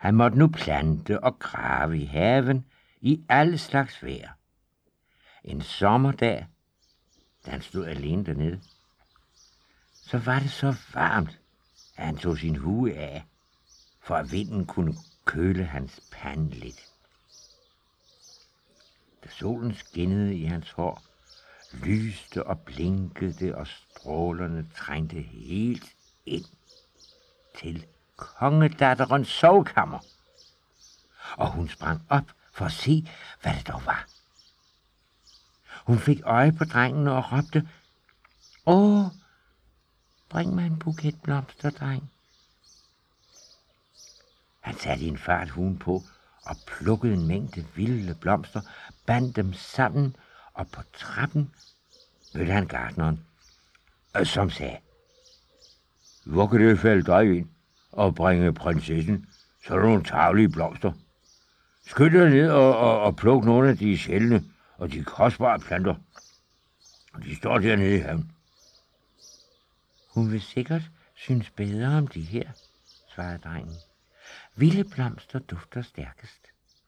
Han måtte nu plante og grave i haven i alle slags vejr. En sommerdag, da han stod alene dernede, så var det så varmt, at han tog sin hue af, for at vinden kunne køle hans pande lidt. Da solen skinnede i hans hår, lyste og blinkede det, og strålerne trængte helt ind til kongedatterens sovekammer. Og hun sprang op for at se, hvad det dog var. Hun fik øje på drengen og råbte, "Åh, bring mig en buket blomster, dreng." Han satte i en fart huen på og plukkede en mængde vilde blomster, bandt dem sammen, og på trappen mødte han gartneren, som sagde, "Hvor kan det falde dig ind og bringe prinsessen så nogle tarvelige blomster? Skynd dig ned og pluk nogle af de sjældne og de kostbare planter. De står dernede i haven." "Hun vil sikkert synes bedre om de her," svarede drengen. "Vilde blomster dufter stærkest."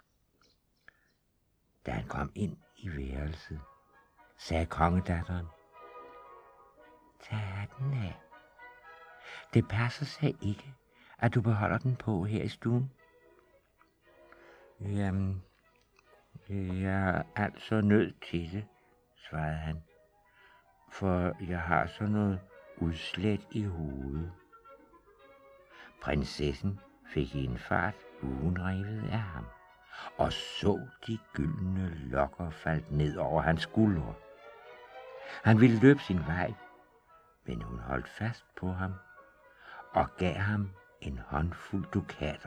Da han kom ind i værelset, sagde kongedatteren, "Tag hatten af. Det passer sig ikke, at du beholder den på her i stuen." "Jamen, jeg er altså nødt til det," svarede han, "for jeg har så noget udslæt i hovedet." Prinsessen fik i en fart huen revet af ham, og så de gyldne lokker faldt ned over hans skuldre. Han ville løbe sin vej, men hun holdt fast på ham og gav ham en håndfuld dukater.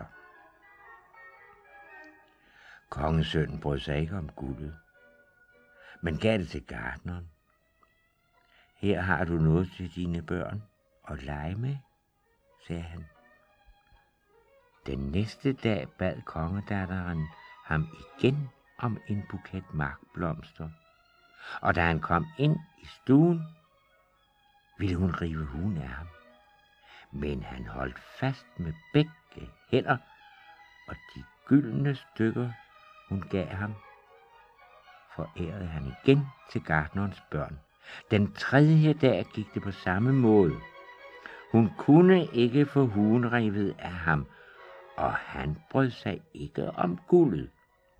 Kongesønnen brød sig ikke om guldet, men gav det til gartneren. "Her har du noget til dine børn at lege med," sagde han. Den næste dag bad kongedatteren ham igen om en buket markblomster, og da han kom ind i stuen, ville hun rive huen af ham. Men han holdt fast med begge hænder, og de gyldne stykker, hun gav ham, forærede han igen til gartnerens børn. Den tredje dag gik det på samme måde. Hun kunne ikke få huen revet af ham, og han brød sig ikke om guldet.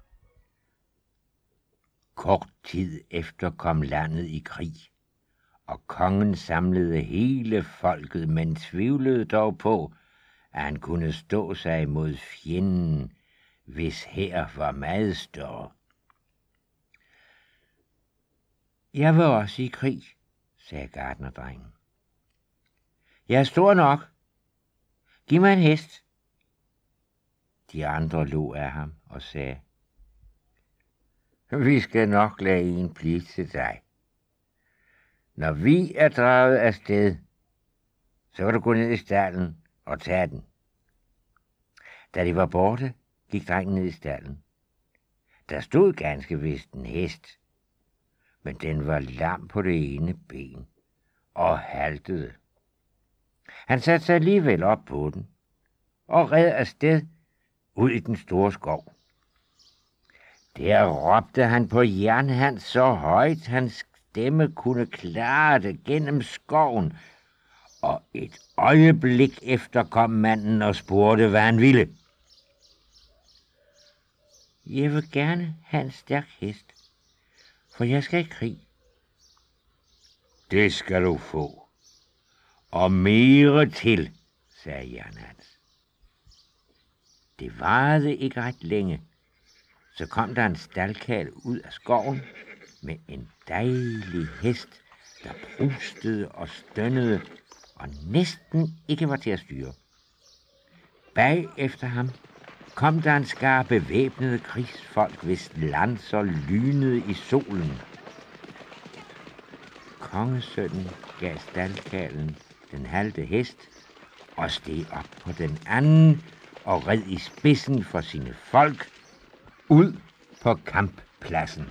Kort tid efter kom landet i krig, og kongen samlede hele folket, men tvivlede dog på, at han kunne stå sig mod fjenden, hvis hær var meget større. "Jeg vil også i krig," sagde gartnerdrengen. "Jeg er stor nok. Giv mig en hest." De andre lå af ham og sagde, "Vi skal nok lade en blive til dig. Når vi er draget afsted, så kan du gå ned i stalden og tage den." Da de var borte, gik drengen ned i stalden. Der stod ganske vist en hest, men den var lam på det ene ben og haltede. Han satte sig alligevel op på den og red afsted ud i den store skov. Der råbte han på Jernhans så højt, hans stemme kunne klare det gennem skoven, og et øjeblik efter kom manden og spurgte, hvad han ville. "Jeg vil gerne have en stærk hest, for jeg skal i krig." "Det skal du få, og mere til," sagde Jernhans. Det varede ikke ret længe, så kom der en staldkarl ud af skoven med en dejlig hest, der prustede og stønnede og næsten ikke var til at styre. Bag efter ham kom der en skare bevæbnede krigsfolk, hvis lanser lynede i solen. Kongesønnen gav staldkarlen den halte hest og steg op på den anden og red i spidsen for sine folk ud på kamppladsen.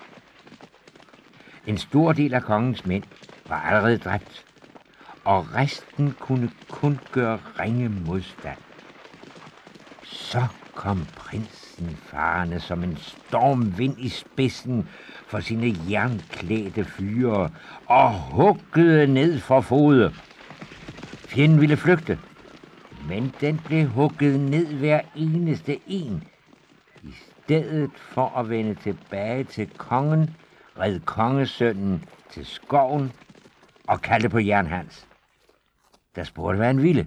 En stor del af kongens mænd var allerede dræbt, og resten kunne kun gøre ringe modstand. Så kom prinsen farende som en stormvind i spidsen for sine jernklædte fyre og huggede ned for fod. Fjenden ville flygte, men den blev hugget ned hver eneste en. I stedet for at vende tilbage til kongen, red kongesønnen til skoven og kaldte på Jernhans, der spurgte, hvad han ville.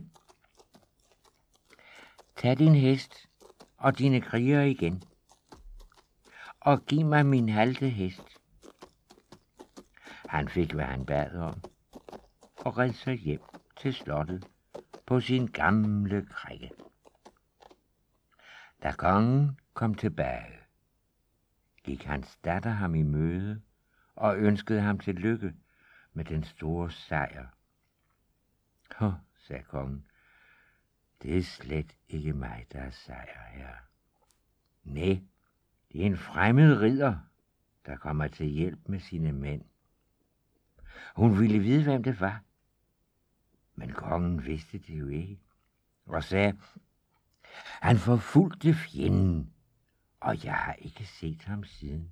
Tag din hest og dine krigere igen, og giv mig min halte hest. Han fik, hvad han bad om, og red sig hjem til slottet på sin gamle krikke. Da kongen kom tilbage, gik hans datter ham i møde og ønskede ham tillykke med den store sejr. Sagde kongen, det er slet ikke mig, der er sejr her. Nej, det er en fremmed ridder, der kommer til hjælp med sine mænd. Hun ville vide, hvem det var, men kongen vidste det jo ikke, og sagde, han forfulgte fjenden, og jeg har ikke set ham siden.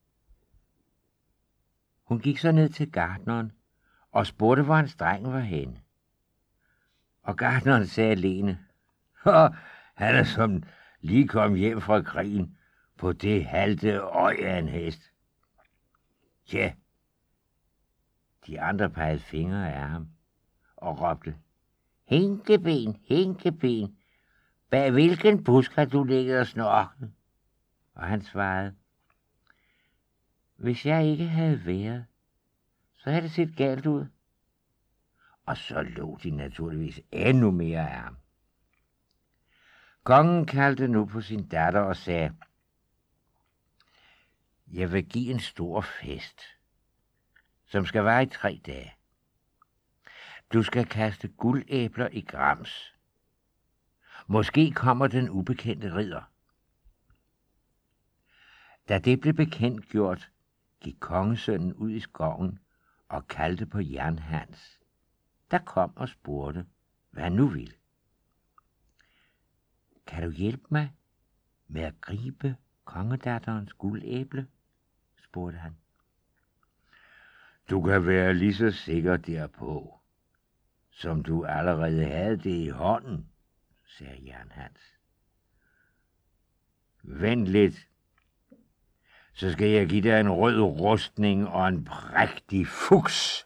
Hun gik så ned til gartneren og spurgte, hvor hans dreng var henne. Og gartneren sagde alene, han er som lige kom hjem fra krigen på det halte øje af en hest. Ja, de andre pegede fingre af ham og råbte, Hinkeben, Hinkeben, bag hvilken busk har du ligget og snorket? Og han svarede, hvis jeg ikke havde været, så havde det set galt ud. Og så lå de naturligvis endnu mere af ham. Kongen kaldte nu på sin datter og sagde, jeg vil give en stor fest, som skal vare i 3 dage. Du skal kaste guldæbler i grams. Måske kommer den ubekendte ridder. Da det blev bekendtgjort, gik kongesønnen ud i skoven og kaldte på Jernhans, der kom og spurgte, hvad han nu ville. Kan du hjælpe mig med at gribe kongedatterens guldæble? Spurgte han. Du kan være lige så sikker derpå, som du allerede havde det i hånden, sagde Jernhans. Vent lidt, så skal jeg give dig en rød rustning og en prægtig fuks.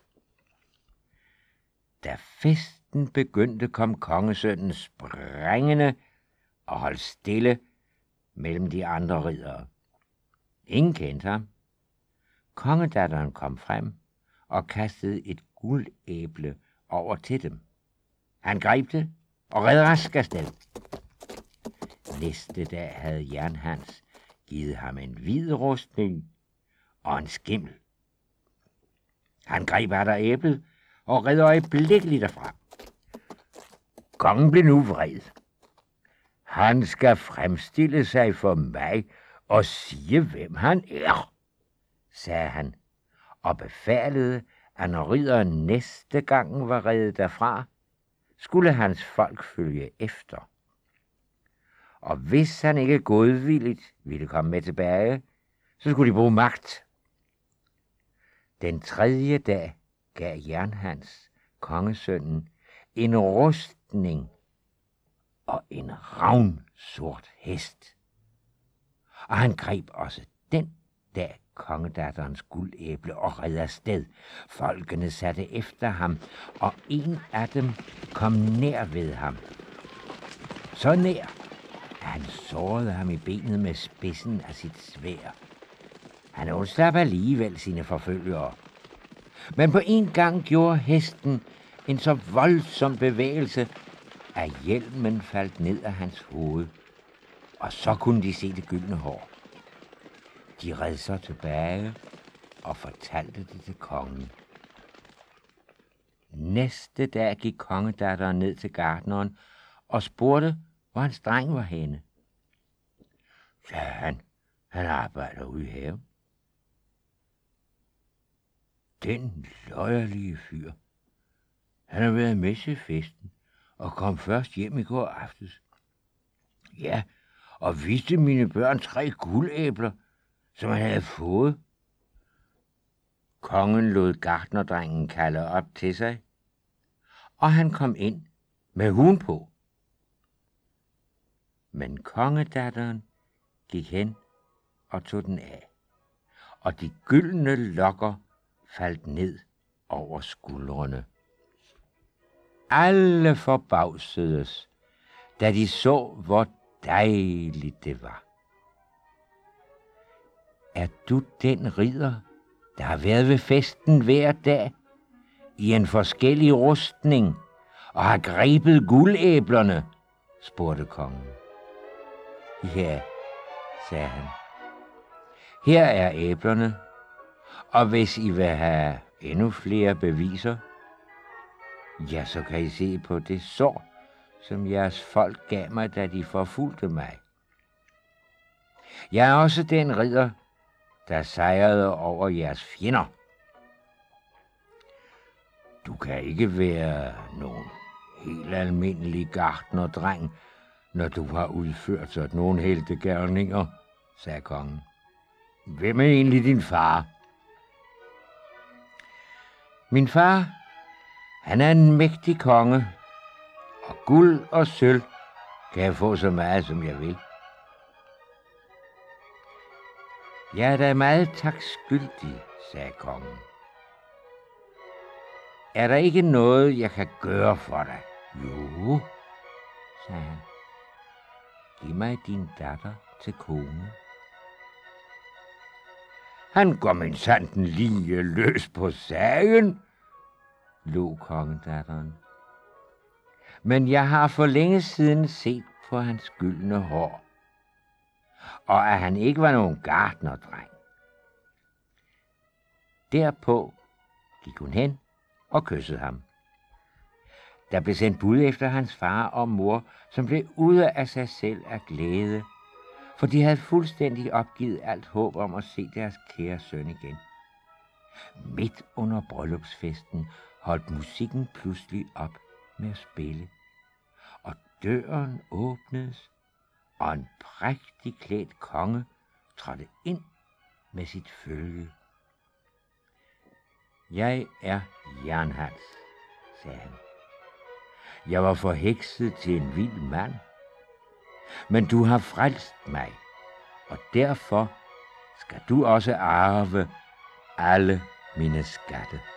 Da festen begyndte, kom kongesønnen springende og holdt stille mellem de andre riddere. Ingen kendte ham. Kongedatteren kom frem og kastede et guldæble over til dem. Han greb det og red rask afsted. Næste dag havde Jernhans givet ham en hvid rustning og en skimmel. Han greb atter æblet og red øjeblikkeligt derfra. Kongen blev nu vred. Han skal fremstille sig for mig og sige, hvem han er, sagde han, og befalede, at når ridderen næste gang var reddet derfra, skulle hans folk følge efter. Og hvis han ikke godvilligt ville komme med tilbage, så skulle de bruge magt. Den 3. dag gav Jernhans kongesønnen en rustning og en ravnsort hest. Og han greb også den dag kongedatterens guldæble og red afsted. Folkene satte efter ham, og en af dem kom nær ved ham. Så nær, at han sårede ham i benet med spidsen af sit sværd. Han undslap alligevel sine forfølgere. Men på en gang gjorde hesten en så voldsom bevægelse, at hjelmen faldt ned af hans hoved, og så kunne de se det gyldne hår. De red så tilbage og fortalte det til kongen. Næste dag gik kongedatteren ned til gartneren og spurgte, hvor hans dreng var henne. Ja, han arbejder ude i haven. Den løjerlige fyr. Han har været med til festen og kom først hjem i går aftes. Ja, og viste mine børn 3 guldæbler, som han havde fået. Kongen lod gartnerdrengen kalde op til sig, og han kom ind med huen på. Men kongedatteren gik hen og tog den af, og de gyldne lokker faldt ned over skuldrene. Alle forbavsedes, da de så, hvor dejligt det var. Er du den ridder, der har været ved festen hver dag, i en forskellig rustning, og har grebet guldæblerne? Spurgte kongen. Ja, sagde han. Her er æblerne, og hvis I vil have endnu flere beviser, ja, så kan I se på det sår, som jeres folk gav mig, da de forfulgte mig. Jeg er også den ridder, der sejrede over jeres fjender. Du kan ikke være nogen helt almindelig gartnerdreng, når du har udført sådan nogle heltegerninger, sagde kongen. Hvem er egentlig din far? Min far, han er en mægtig konge, og guld og sølv kan jeg få så meget, som jeg vil. Jeg er da meget takskyldig, sagde kongen. Er der ikke noget, jeg kan gøre for dig? Jo, sagde han. Giv mig din datter til kone. Han går minsandten lige løs på sagen, lå kongedatteren. Men jeg har for længe siden set på hans gyldne hår, og at han ikke var nogen gartnerdreng. Derpå gik hun hen og kyssede ham. Der blev sendt bud efter hans far og mor, som blev ude af sig selv af glæde, for de havde fuldstændig opgivet alt håb om at se deres kære søn igen. Midt under bryllupsfesten holdt musikken pludselig op med at spille, og døren åbnedes, og en prægtig klædt konge trådte ind med sit følge. Jeg er Jernhans, sagde han. Jeg var forhekset til en vild mand, men du har frelst mig, og derfor skal du også arve alle mine skatte.